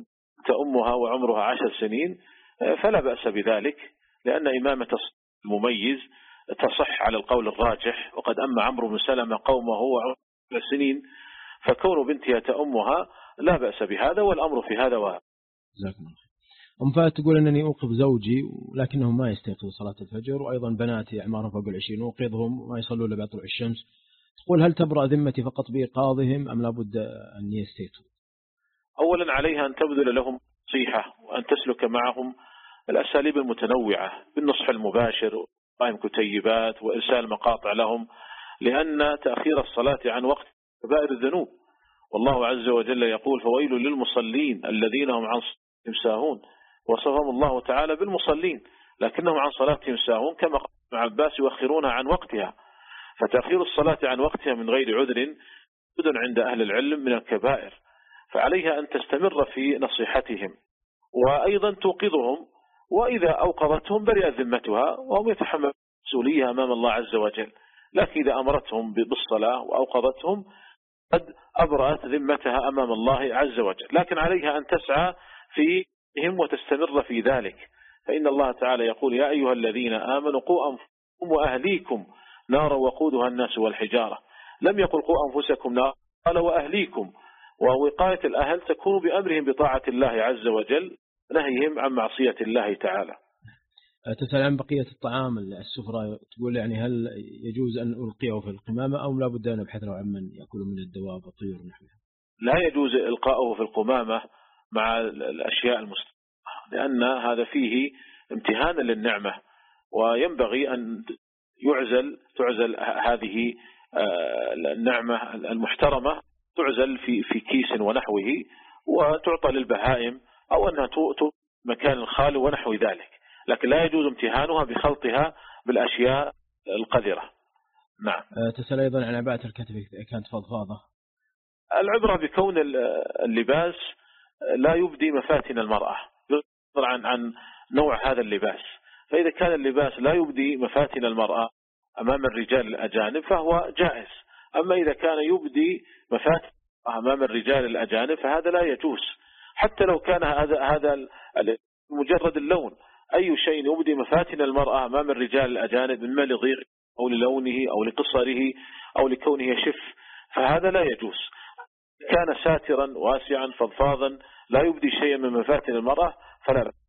أمها وعمرها عشر سنين فلا بأس بذلك، لأن إمامة المميز تصح على القول الراجح، وقد أما عمرو بن سلمة قومه وهو عشر سنين، فكون بنتها تأمها لا بأس بهذا، والأمر في هذا وهذا. جزاكم الله خير. أم فهد تقول أنني أوقظ زوجي ولكنهم ما يستيقظوا صلاة الفجر، وأيضا بناتي أعمارهم فوق العشرين أوقظهم وما يصلوا إلا بعد طلوع الشمس، تقول هل تبرأ ذمتي فقط بإيقاظهم أم لابد أن يستيقظوا؟ أولا عليها أن تبذل لهم نصيحة وأن تسلك معهم الأساليب المتنوعة بالنصح المباشر وإعطائهم كتيبات وإرسال مقاطع لهم، لأن تأخير الصلاة عن وقت كبائر الذنوب، والله عز وجل يقول فويل للمصلين الذين هم عن صلاتهم ساهون، وصفهم الله تعالى بالمصلين لكنهم عن صلاتهم ساهون، كما قال ابن عباس يؤخرونها عن وقتها. فتأخير الصلاة عن وقتها من غير عذر عذر عند أهل العلم من الكبائر، فعليها أن تستمر في نصيحتهم وأيضا توقظهم وإذا أوقظتهم برئت ذمتها وهم يتحملون مسؤولية أمام الله عز وجل. لكن إذا أمرتهم بالصلاة وأوقظتهم قد أبرأت ذمتها أمام الله عز وجل، لكن عليها أن تسعى فيهم وتستمر في ذلك، فإن الله تعالى يقول: يا أيها الذين آمنوا قوا أنفسكم وأهليكم نارا وقودها الناس والحجارة. لم يقل قوا أنفسكم نارا، قال وأهليكم. ووقاية الأهل تكون بأمرهم بطاعة الله عز وجل، نهيهم عن معصية الله تعالى. تسأل عن بقية الطعام السفرة، تقول يعني هل يجوز أن ألقيه في القمامة أو لا بد أن أبحث له عمن يأكل من الدواب والطيور نحوها؟ لا يجوز إلقاؤه في القمامة مع الأشياء المستقبلة، لأن هذا فيه امتهانا للنعمة، وينبغي أن يعزل تعزل هذه النعمة المحترمة، تعزل في في كيس ونحوه وتعطى للبهائم، أو أنها تؤتى مكان الخالي ونحو ذلك، لكن لا يجوز امتهانها بخلطها بالأشياء القذرة. نعم. تسأل أيضا عن عباءة الكتف كانت فضفاضة. العبرة بكون اللباس لا يبدي مفاتن المرأة، ينظر عن عن نوع هذا اللباس، فإذا كان اللباس لا يبدي مفاتن المرأة أمام الرجال الأجانب فهو جائز، أما إذا كان يبدي مفاتن أمام الرجال الأجانب فهذا لا يجوز، حتى لو كان هذا هذا مجرد اللون. أي شيء يبدي مفاتن المرأة أمام الرجال الأجانب مما لضيق أو للونه أو لقصره أو لكونه يشف فهذا لا يجوز. كان ساترا واسعا فضفاضا لا يبدي شيئا من مفاتن المرأة فلا بأس.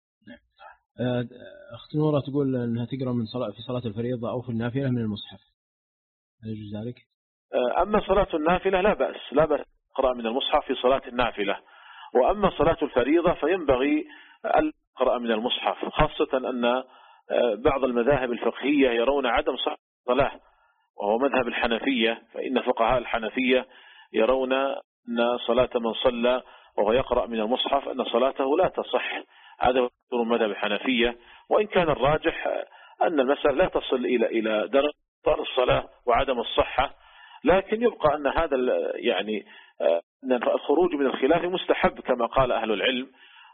أخت نورة تقول أنها تقرأ من صلاة في صلاة الفريضة أو في النافلة من المصحف، هل يجوز ذلك؟ أما صلاة النافلة لا بأس، لا بأس تقرأ من المصحف في صلاة النافلة، وأما صلاة الفريضة فينبغي أن تقرأ من المصحف، خاصة أن بعض المذاهب الفقهية يرون عدم صحة الصلاة، وهو مذهب الحنفية، فإن فقهاء الحنفية يرون أن صلاة من صلى وهو يقرأ من المصحف أن صلاته لا تصح. هذا هو مذهب الحنفية، وإن كان الراجح أن المسألة لا تصل إلى إلى درجة الصلاة وعدم الصحة، لكن يبقى أن هذا يعني أن الخروج من الخلاف مستحب كما قال أهل العلم،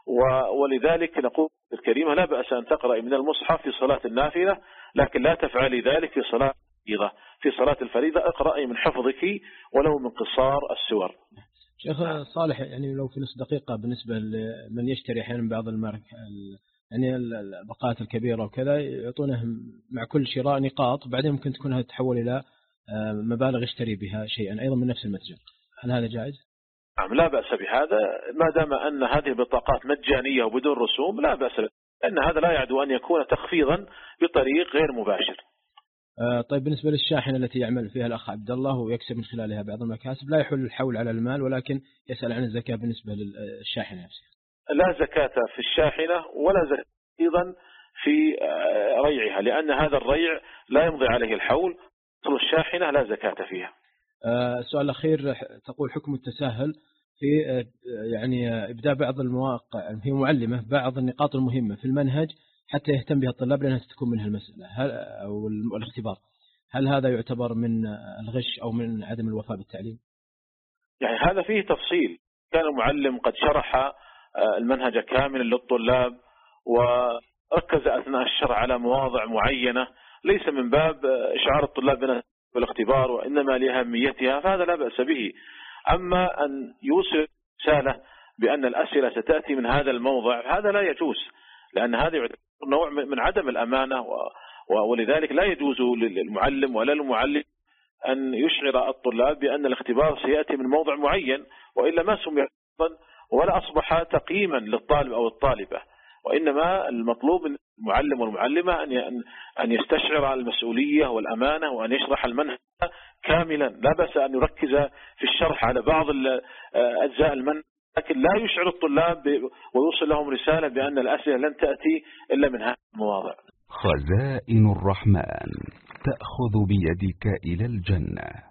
ولذلك نقول الكريمة لا بأس أن تقرأ من المصحف في صلاة النافلة، لكن لا تفعلي ذلك في صلاة الفريضة. في صلاة الفريضة اقرأي من حفظك ولو من قصار السور. شيخ صالح، يعني لو في نص دقيقة بالنسبة لمن يشتري أحيانا بعض المارك يعني البقاءات الكبيرة وكذا يعطونه مع كل شراء نقاط، وبعدين ممكن تكونها تتحول إلى مبالغ يشتري بها شيئا أيضا من نفس المتجر، هل هذا جائز؟ نعم لا بأس بهذا، ما دام أن هذه البطاقات مجانية وبدون رسوم لا بأس، لأن هذا لا يعدو أن يكون تخفيضا بطريق غير مباشر. آه طيب بالنسبة للشاحنة التي يعمل فيها الأخ عبد الله ويكسب من خلالها بعض المكاسب، لا يحل الحول على المال، ولكن يسأل عن الزكاة بالنسبة للشاحنة نفسها. لا زكاة في الشاحنة ولا زكاة أيضا في ريعها، لأن هذا الريع لا يمضي عليه الحول، الشاحنة لا زكاة فيها. آه السؤال الأخير، تقول حكم التساهل في آه يعني إبداء بعض المواقع في معلمة بعض النقاط المهمة في المنهج حتى يهتم بها الطلاب لأنها تكون منها المسألة هل أو الاختبار، هل هذا يعتبر من الغش أو من عدم الوفاء بالتعليم؟ يعني هذا فيه تفصيل، كان المعلم قد شرح المنهج كاملا للطلاب وركز أثناء الشرح على مواضع معينة ليس من باب إشعار الطلاب بالاختبار وإنما لأهميتها، فهذا لا بأس به. أما أن يوصل رسالة بأن الأسئلة ستأتي من هذا الموضع هذا لا يجوز، لأن هذا يعتبر نوع من عدم الأمانة، ولذلك لا يجوز للمعلم ولا المعلم أن يشعر الطلاب بأن الاختبار سيأتي من موضع معين، وإلا ما سمي ولا أصبح تقييما للطالب أو الطالبة، وإنما المطلوب من المعلم والمعلمة أن أن يستشعر المسؤولية والأمانة وأن يشرح المنهج كاملا، لا بأس أن يركز في الشرح على بعض أجزاء المنهج، لكن لا يشعر الطلاب ويوصل لهم رسالة بأن الأسئلة لن تأتي إلا من هذه المواضع. خزائن الرحمن تأخذ بيدك إلى الجنة.